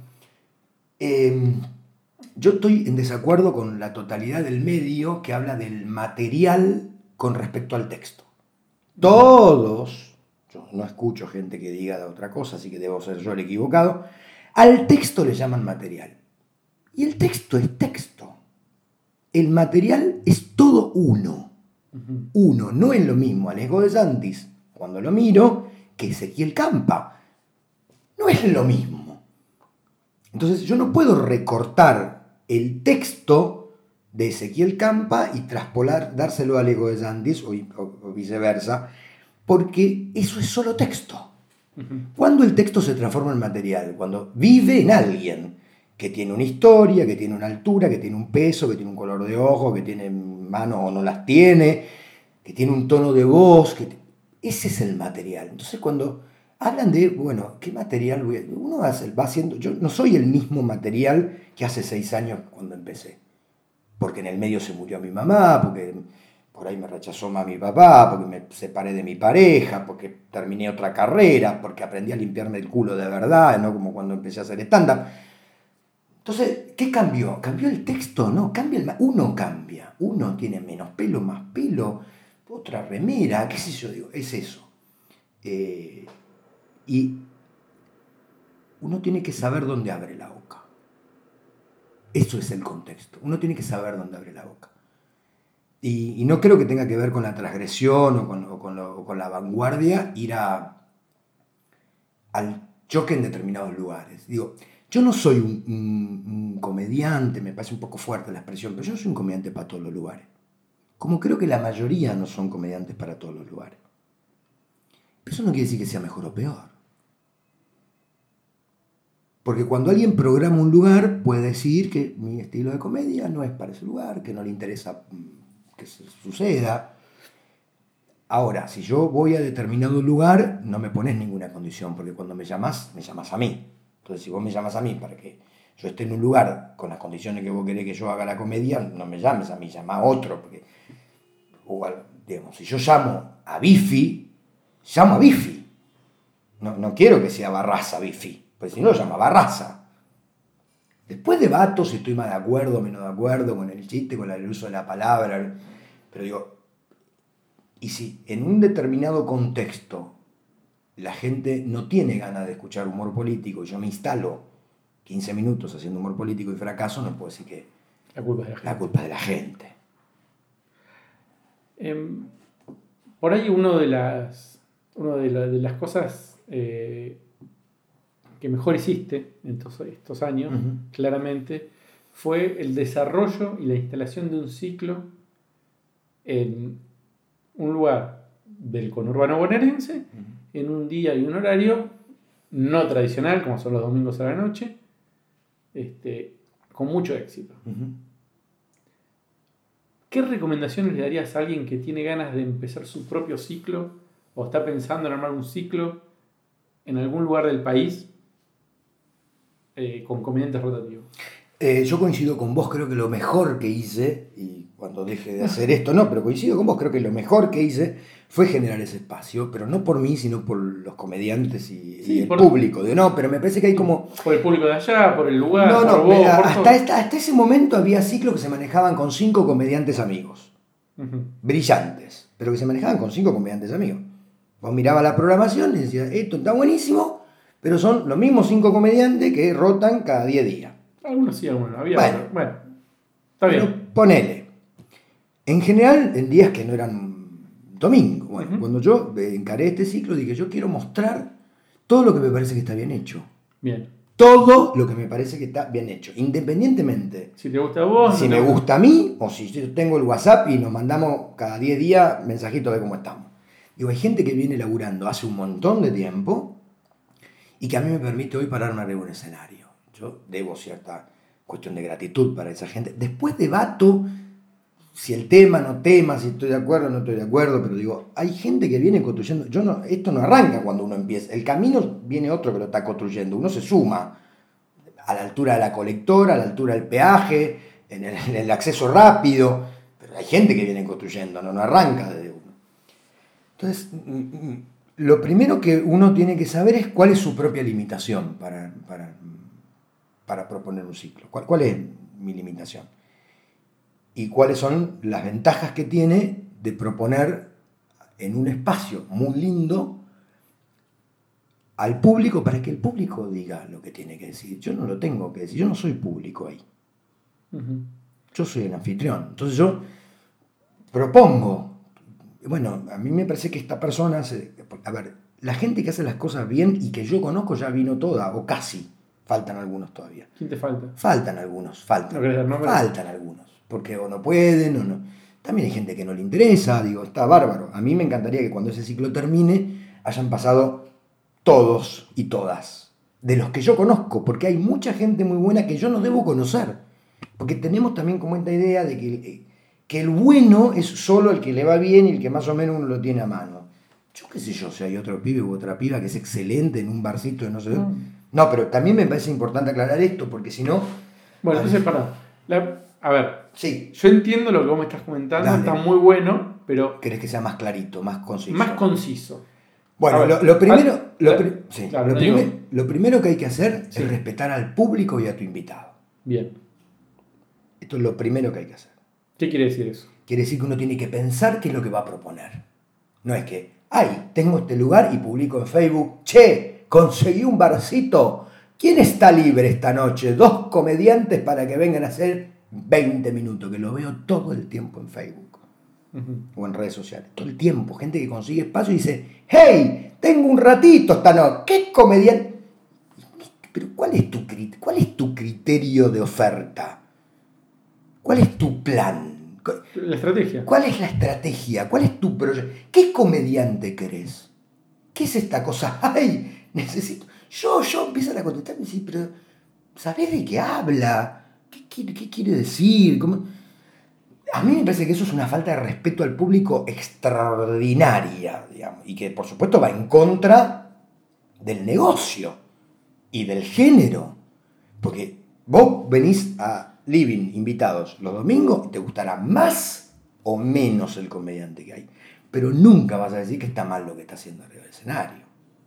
Eh, yo estoy en desacuerdo con la totalidad del medio que habla del material con respecto al texto. Todos... Yo no escucho gente que diga otra cosa, así que debo ser yo el equivocado. Al texto le llaman material. Y el texto es texto. El material es todo uno. Uh-huh. Uno. No es lo mismo Alejo de Santis, cuando lo miro, que Ezequiel Campa. No es lo mismo. Entonces yo no puedo recortar el texto de Ezequiel Campa y traspolar, dárselo a Alejo de Santis o, o, o viceversa, porque eso es solo texto. Uh-huh. Cuando el texto se transforma en material, cuando vive en alguien, que tiene una historia, que tiene una altura, que tiene un peso, que tiene un color de ojo, que tiene manos o no las tiene, que tiene un tono de voz. Que... Ese es el material. Entonces cuando hablan de, bueno, ¿qué material voy a...? Uno va haciendo... Yo no soy el mismo material que hace seis años cuando empecé. Porque en el medio se murió mi mamá, porque por ahí me rechazó más mi papá, porque me separé de mi pareja, porque terminé otra carrera, porque aprendí a limpiarme el culo de verdad, no como cuando empecé a hacer stand-up. Entonces, ¿qué cambió? ¿Cambió el texto? No, cambia el... Uno cambia. Uno tiene menos pelo, más pelo, otra remera, qué sé yo, digo, es eso. Eh, y uno tiene que saber dónde abre la boca. Eso es el contexto. Uno tiene que saber dónde abre la boca. Y, y no creo que tenga que ver con la transgresión o con, o con, lo, o con la vanguardia ir a, al choque en determinados lugares. Digo, yo no soy un, un, un comediante, me parece un poco fuerte la expresión, pero yo no soy un comediante para todos los lugares. Como creo que la mayoría no son comediantes para todos los lugares. Pero eso no quiere decir que sea mejor o peor. Porque cuando alguien programa un lugar, puede decir que mi estilo de comedia no es para ese lugar, que no le interesa que se suceda. Ahora, si yo voy a determinado lugar, no me pones ninguna condición, porque cuando me llamas, me llamas a mí. Entonces, si vos me llamas a mí para que yo esté en un lugar con las condiciones que vos querés que yo haga la comedia, no me llames a mí, llama a otro. Porque, o, digamos, si yo llamo a Bifi, llamo a Bifi. No, no quiero que sea Barraza Bifi. Pues si no lo llamaba raza. Después debato si estoy más de acuerdo o menos de acuerdo con el chiste, con el uso de la palabra. Pero digo, y si en un determinado contexto la gente no tiene ganas de escuchar humor político y yo me instalo quince minutos haciendo humor político y fracaso, no puedo decir que la culpa es de la gente. La culpa es de la gente. Eh, por ahí uno de las, una de, la, de las cosas... Eh, que mejor hiciste en estos, estos años, uh-huh. claramente, fue el desarrollo y la instalación de un ciclo en un lugar del conurbano bonaerense, uh-huh. en un día y un horario no tradicional, como son los domingos a la noche, este, con mucho éxito. Uh-huh. ¿Qué recomendaciones le darías a alguien que tiene ganas de empezar su propio ciclo o está pensando en armar un ciclo en algún lugar del país? Eh, con comediantes rotativos. Eh, yo coincido con vos, creo que lo mejor que hice, y cuando deje de hacer esto, no, pero coincido con vos, creo que lo mejor que hice fue generar ese espacio, pero no por mí, sino por los comediantes y, sí, y el por, público. De, no, pero me parece que hay como... Por el público de allá, por el lugar, no, no, por vos, mira, por hasta, esta, hasta ese momento había ciclos que se manejaban con cinco comediantes amigos. Uh-huh. Brillantes, pero que se manejaban con cinco comediantes amigos. Vos mirabas la programación y decías, esto está buenísimo, pero son los mismos cinco comediantes que rotan cada diez días. Algunos sí, algunos no. Había bueno, otro. Bueno, está bien. Pero ponele. En general, en días que no eran domingo. Bueno, uh-huh. Cuando yo encaré este ciclo, dije, yo quiero mostrar todo lo que me parece que está bien hecho. Bien. Todo lo que me parece que está bien hecho. Independientemente. Si te gusta a vos. Si no me gusta, gusta a mí, o si yo tengo el WhatsApp y nos mandamos cada diez días mensajitos de cómo estamos. Digo, hay gente que viene laburando hace un montón de tiempo y que a mí me permite hoy pararme arriba de un escenario. Yo debo cierta cuestión de gratitud para esa gente. Después debato si el tema, no tema, si estoy de acuerdo o no estoy de acuerdo, pero digo, hay gente que viene construyendo. Yo no, esto no arranca cuando uno empieza. El camino viene otro que lo está construyendo. Uno se suma a la altura de la colectora, a la altura del peaje, en el, en el acceso rápido. Pero hay gente que viene construyendo, no, no arranca desde uno. Entonces... lo primero que uno tiene que saber es cuál es su propia limitación para, para, para proponer un ciclo. ¿Cuál, ¿Cuál es mi limitación? Y cuáles son las ventajas que tiene de proponer en un espacio muy lindo al público para que el público diga lo que tiene que decir. Yo no lo tengo que decir, yo no soy público ahí. Uh-huh. Yo soy el anfitrión. Entonces yo propongo. Bueno, a mí me parece que esta persona, se, a ver, la gente que hace las cosas bien y que yo conozco ya vino toda, o casi, faltan algunos todavía. ¿Quién te falta? Faltan algunos, faltan. ¿No querés dar nombres? Faltan algunos, porque o no pueden o no. También hay gente que no le interesa, digo, está bárbaro. A mí me encantaría que cuando ese ciclo termine hayan pasado todos y todas. de los que yo conozco, porque hay mucha gente muy buena que yo no debo conocer. Porque tenemos también como esta idea de que, que el bueno es solo el que le va bien y el que más o menos uno lo tiene a mano. Yo qué sé yo, si hay otro pibe u otra piba que es excelente en un barcito de no sé dónde. Mm. No, pero también me parece importante aclarar esto, porque si no... Bueno, entonces, pará. La, a ver, sí. Yo entiendo lo que vos me estás comentando, Dale. Está muy bueno, pero... ¿Querés que sea más clarito, más conciso? Más conciso. Bueno, ver, lo, lo primero, lo, pri sí, claro, lo, no primer, lo primero que hay que hacer sí. es respetar al público y a tu invitado. Bien. Esto es lo primero que hay que hacer. ¿Qué quiere decir eso? Quiere decir que uno tiene que pensar qué es lo que va a proponer. No es que, ay, tengo este lugar y publico en Facebook, che, conseguí un barcito. ¿Quién está libre esta noche? Dos comediantes para que vengan a hacer veinte minutos, que lo veo todo el tiempo en Facebook. Uh-huh. O en redes sociales, todo el tiempo, gente que consigue espacio y dice, hey, tengo un ratito esta noche, ¿qué comediante? Pero ¿cuál es tu, cuál es tu criterio de oferta? ¿Cuál es tu plan? La estrategia. ¿Cuál es la estrategia? ¿Cuál es tu proyecto? ¿Qué comediante querés? ¿Qué es esta cosa? Ay, necesito... Yo, yo empiezan a contestarme y decir, pero ¿sabés de qué habla? ¿Qué quiere, qué quiere decir? ¿Cómo? A mí me parece que eso es una falta de respeto al público extraordinaria, digamos, y que por supuesto va en contra del negocio y del género. Porque vos venís a Living invitados los domingos y te gustará más o menos el comediante que hay. Pero nunca vas a decir que está mal lo que está haciendo arriba del escenario.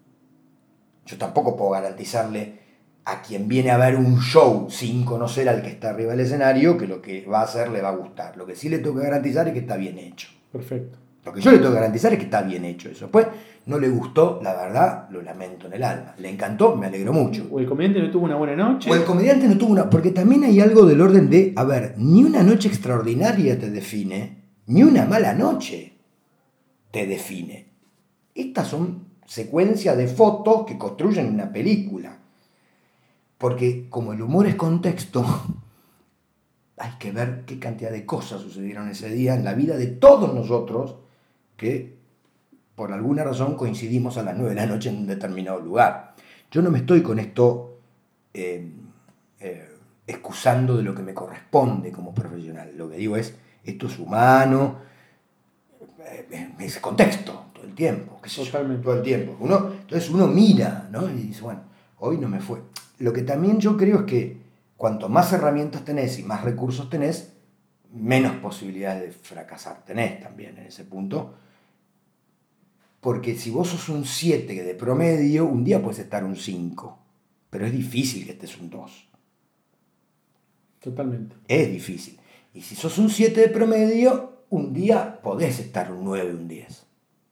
Yo tampoco puedo garantizarle a quien viene a ver un show sin conocer al que está arriba del escenario que lo que va a hacer le va a gustar. Lo que sí le tengo que garantizar es que está bien hecho. Perfecto. Lo que yo le tengo que garantizar es que está bien hecho eso. Después, no le gustó, la verdad, lo lamento en el alma. Le encantó, me alegró mucho. O el comediante no tuvo una buena noche. O el comediante no tuvo una... Porque también hay algo del orden de, a ver, ni una noche extraordinaria te define, ni una mala noche te define. Estas son secuencias de fotos que construyen una película. Porque como el humor es contexto, hay que ver qué cantidad de cosas sucedieron ese día en la vida de todos nosotros que por alguna razón coincidimos a las nueve de la noche en un determinado lugar. Yo no me estoy con esto eh, eh, excusando de lo que me corresponde como profesional. Lo que digo es, esto es humano, eh, es contexto todo el tiempo. ¿Qué sé yo? Totalmente. Todo el tiempo. Uno, entonces uno mira, ¿no? Y dice, bueno, hoy no me fue. Lo que también yo creo es que cuanto más herramientas tenés y más recursos tenés, menos posibilidades de fracasar tenés también en ese punto. Porque si vos sos un siete de promedio, un día puedes estar un cinco. Pero es difícil que estés un dos. Totalmente. Es difícil. Y si sos un siete de promedio, un día podés estar un nueve, un diez.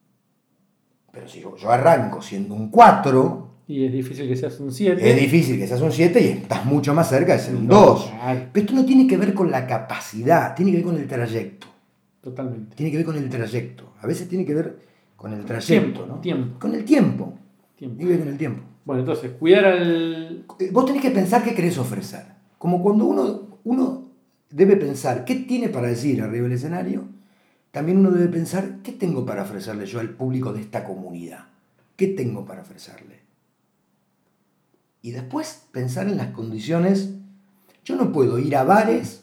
Pero si yo, yo arranco siendo un cuatro... Y es difícil que seas un siete. Es difícil que seas un siete y estás mucho más cerca de ser un dos. Claro. Pero esto no tiene que ver con la capacidad, tiene que ver con el trayecto. Totalmente. Tiene que ver con el trayecto. A veces tiene que ver con el trayecto, tiempo, ¿no? Tiempo. Con el tiempo. tiempo. Tiene que ver con el tiempo. Bueno, entonces, cuidar al... Vos tenés que pensar qué querés ofrecer. Como cuando uno, uno debe pensar qué tiene para decir arriba del escenario, también uno debe pensar qué tengo para ofrecerle yo al público de esta comunidad. ¿Qué tengo para ofrecerle? Y después pensar en las condiciones. Yo no puedo ir a bares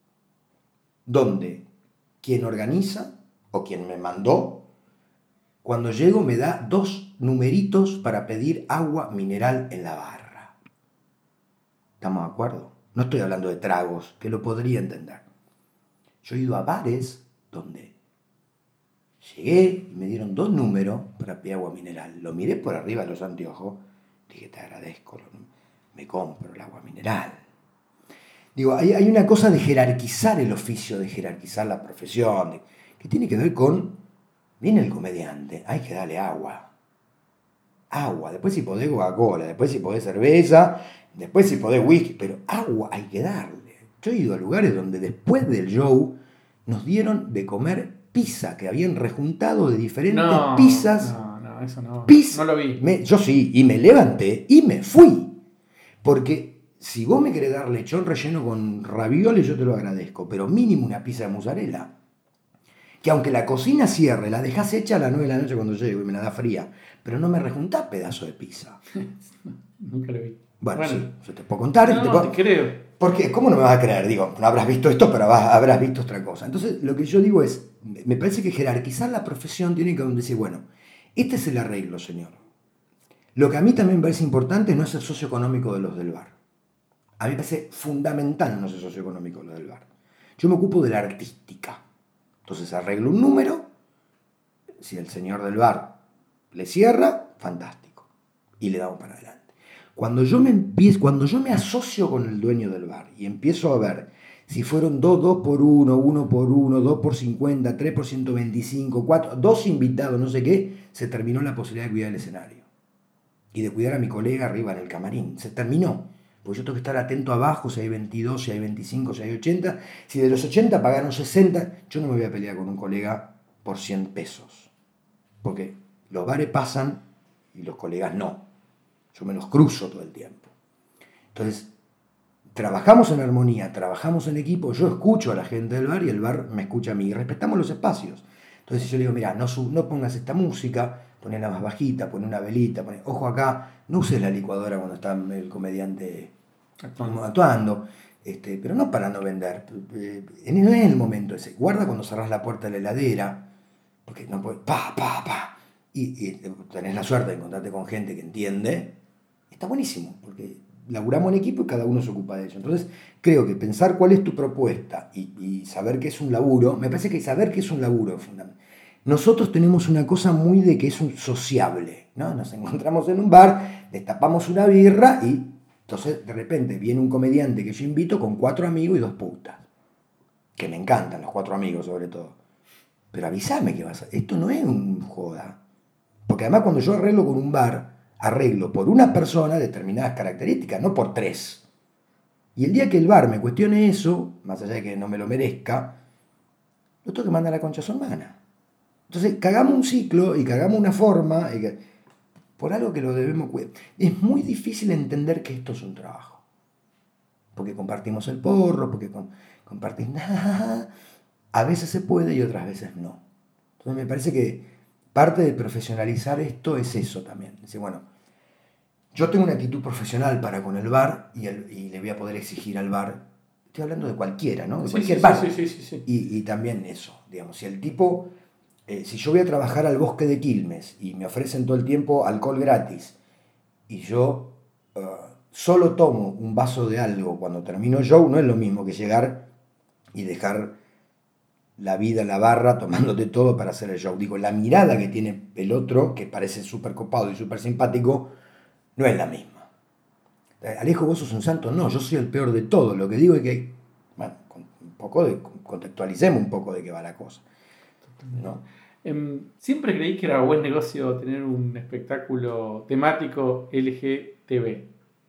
donde quien organiza o quien me mandó, cuando llego me da dos numeritos para pedir agua mineral en la barra. ¿Estamos de acuerdo? No estoy hablando de tragos, que lo podría entender. Yo he ido a bares donde llegué y me dieron dos números para pedir agua mineral. Lo miré por arriba de los anteojos. Dije, te agradezco, me compro el agua mineral. Digo, hay, hay una cosa de jerarquizar el oficio, de jerarquizar la profesión, de, que tiene que ver con, viene el comediante, hay que darle agua. Agua, después si podés Coca-Cola, después si podés cerveza, después si podés whisky, pero agua hay que darle. Yo he ido a lugares donde después del show nos dieron de comer pizza, que habían rejuntado de diferentes no, pizzas. No. Eso no, Pizza. no lo vi. Me, yo sí, y me levanté y me fui. Porque si vos me querés dar lechón relleno con ravioles, yo te lo agradezco, pero mínimo una pizza de mozzarella. Que aunque la cocina cierre, la dejás hecha a las nueve de la noche cuando llego y me la da fría, pero no me rejuntás pedazo de pizza. Nunca lo vi. Bueno, Bueno. sí, yo te puedo contar. No, te puedo... te creo. ¿Por qué? ¿Cómo no me vas a creer? Digo, no habrás visto esto, pero vas- habrás visto otra cosa. Entonces, lo que yo digo es, me parece que jerarquizar la profesión tiene que decir, bueno, este es el arreglo, señor. Lo que a mí también me parece importante no es el socioeconómico de los del bar. A mí me parece fundamental no ser socioeconómico de los del bar. Yo me ocupo de la artística. Entonces arreglo un número, si el señor del bar le cierra, fantástico. Y le damos para adelante. Cuando yo me empiezo, cuando yo me asocio con el dueño del bar y empiezo a ver si fueron dos, dos por uno, uno por uno, dos por cincuenta, tres por ciento veinticinco, cuatro, dos invitados, no sé qué, se terminó la posibilidad de cuidar el escenario. Y de cuidar a mi colega arriba en el camarín. Se terminó. Porque yo tengo que estar atento abajo si hay veintidós, si hay veinticinco, si hay ochenta. Si de los ochenta pagaron sesenta, yo no me voy a pelear con un colega por cien pesos. Porque los bares pasan y los colegas no. Yo me los cruzo todo el tiempo. Entonces, trabajamos en armonía, trabajamos en equipo, yo escucho a la gente del bar y el bar me escucha a mí. Y respetamos los espacios. Entonces yo le digo, mira, no, no pongas esta música, ponela más bajita, pon una velita, poné, ojo acá, no uses la licuadora cuando está el comediante actuando, actuando este, pero no para no vender. No es el momento ese. Guarda cuando cerrás la puerta de la heladera, porque no puedes, pa, pa, pa, y, y tenés la suerte de encontrarte con gente que entiende. Está buenísimo, porque laburamos en equipo y cada uno se ocupa de ello. Entonces, creo que pensar cuál es tu propuesta y, y saber que es un laburo, me parece que saber que es un laburo es fundamental. Nosotros tenemos una cosa muy de que es un sociable, ¿no? Nos encontramos en un bar, destapamos una birra y entonces de repente viene un comediante que yo invito con cuatro amigos y dos putas. Que me encantan los cuatro amigos sobre todo. Pero avísame que vas a... Esto no es un joda. Porque además cuando yo arreglo con un bar, arreglo por una persona determinadas características, no por tres. Y el día que el bar me cuestione eso, más allá de que no me lo merezca, lo tengo que mandar a la concha a su hermana. Entonces, cagamos un ciclo y cagamos una forma y que, por algo que lo debemos cuidar. Es muy difícil entender que esto es un trabajo. Porque compartimos el porro, porque con, compartimos nada. A veces se puede y otras veces no. Entonces, me parece que parte de profesionalizar esto es eso también. Es decir, bueno, yo tengo una actitud profesional para con el bar y, el, y le voy a poder exigir al bar. Estoy hablando de cualquiera, ¿no? De sí, cualquier sí, bar. Sí, sí, sí, sí. Y, y también eso, digamos, si el tipo... Eh, si yo voy a trabajar al bosque de Quilmes y me ofrecen todo el tiempo alcohol gratis y yo uh, solo tomo un vaso de algo cuando termino el show, no es lo mismo que llegar y dejar la vida en la barra tomándote todo para hacer el show. Digo, la mirada que tiene el otro, que parece súper copado y súper simpático, no es la misma. Alejo, vos sos un santo. No, yo soy el peor de todo. Lo que digo es que, bueno, un poco de, contextualicemos un poco de qué va la cosa, ¿no? Siempre creí que era buen negocio tener un espectáculo temático L G T B,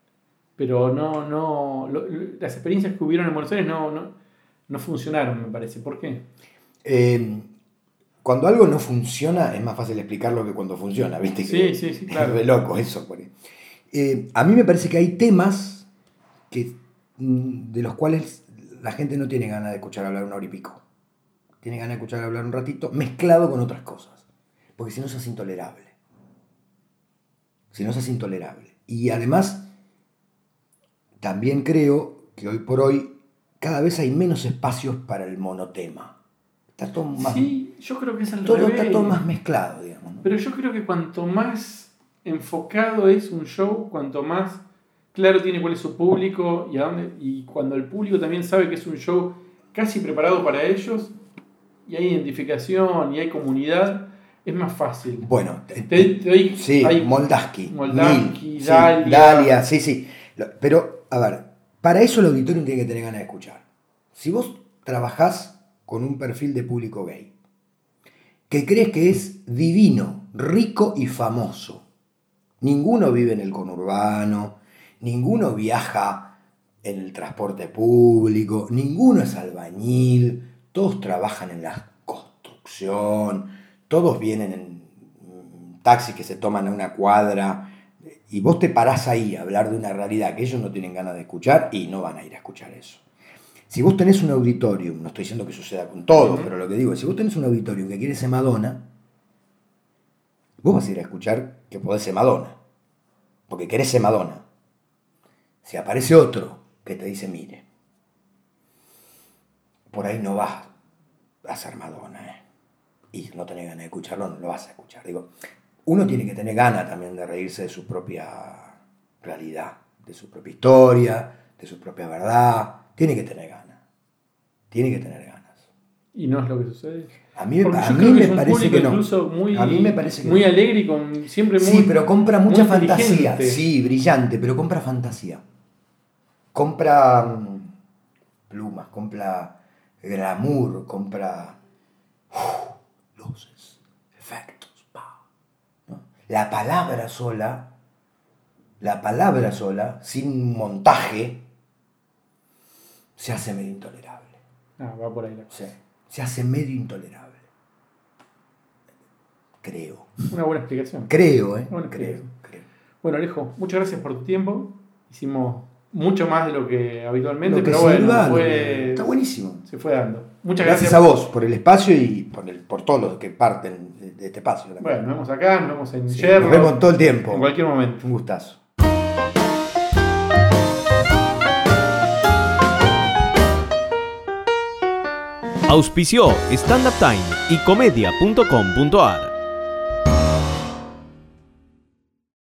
pero no, no, lo, las experiencias que hubieron en Buenos Aires no, no, no funcionaron, me parece. ¿Por qué? Eh, cuando algo no funciona es más fácil explicarlo que cuando funciona, ¿viste? Sí, que sí, sí, claro. Es de loco eso. Eh, a mí me parece que hay temas que, de los cuales la gente no tiene ganas de escuchar hablar una hora y pico. Tiene ganas de escuchar hablar un ratito, mezclado con otras cosas. Porque si no, se hace intolerable. Si no, se hace intolerable. Y además, también creo que hoy por hoy cada vez hay menos espacios para el monotema. Está todo más... Sí, yo creo que es al todo revés. Está todo más mezclado, digamos, ¿no? Pero yo creo que cuanto más enfocado es un show, cuanto más claro tiene cuál es su público y a dónde, y cuando el público también sabe que es un show casi preparado para ellos, y hay identificación y hay comunidad, es más fácil. Bueno, te, te doy, sí, hay Moldaski, Moldaski, Mil, Dalia. Sí, Dalia, sí, sí. Pero, a ver, para eso el auditorio tiene que tener ganas de escuchar. Si vos trabajás con un perfil de público gay, que crees que es divino, rico y famoso, ninguno vive en el conurbano, ninguno viaja en el transporte público, ninguno es albañil, todos trabajan en la construcción, todos vienen en taxis que se toman a una cuadra, y vos te parás ahí a hablar de una realidad que ellos no tienen ganas de escuchar y no van a ir a escuchar eso. Si vos tenés un auditorium, no estoy diciendo que suceda con todos, uh-huh. pero lo que digo es, si vos tenés un auditorium que quiere ser Madonna, vos vas a ir a escuchar que podés ser Madonna. porque querés ser Madonna. Si aparece otro que te dice, mire, por ahí no vas a ser Madonna, ¿eh? Y no tenés ganas de escucharlo, no lo vas a escuchar. Digo, uno tiene que tener ganas también de reírse de su propia realidad, de su propia historia, de su propia verdad. Tiene que tener ganas. Tiene que tener ganas. ¿Y no es lo que sucede? A mí, Porque a yo mí creo que me es un parece público que no. incluso muy, a mí me parece que muy no. alegre y con, siempre muy Sí, pero compra mucha muy fantasía. inteligente. Sí, brillante, pero compra fantasía. Compra um, plumas, compra glamour, compra uh, luces, efectos. Pa, ¿no? La palabra sola, la palabra sola, sin montaje, se hace medio intolerable. Ah, va por ahí la cosa. Sí, se hace medio intolerable. Creo. Una buena explicación. Creo, ¿eh? Bueno, creo, creo. Bueno, Alejo, muchas gracias por tu tiempo. Hicimos mucho más de lo que habitualmente, Lo que pero sin bueno, duda, fue, está buenísimo. se fue dando. Muchas Gracias, gracias. a vos por el espacio y por, el, por todos los que parten de, de este espacio. También. Bueno, nos vemos acá, nos vemos en Sí, Sherlock. nos vemos todo el tiempo. En cualquier momento. Un gustazo. Auspició Stand Up Time y comedia punto com punto ar.